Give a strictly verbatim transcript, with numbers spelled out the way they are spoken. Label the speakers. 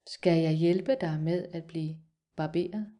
Speaker 1: Skal jeg hjælpe dig med at blive barberet?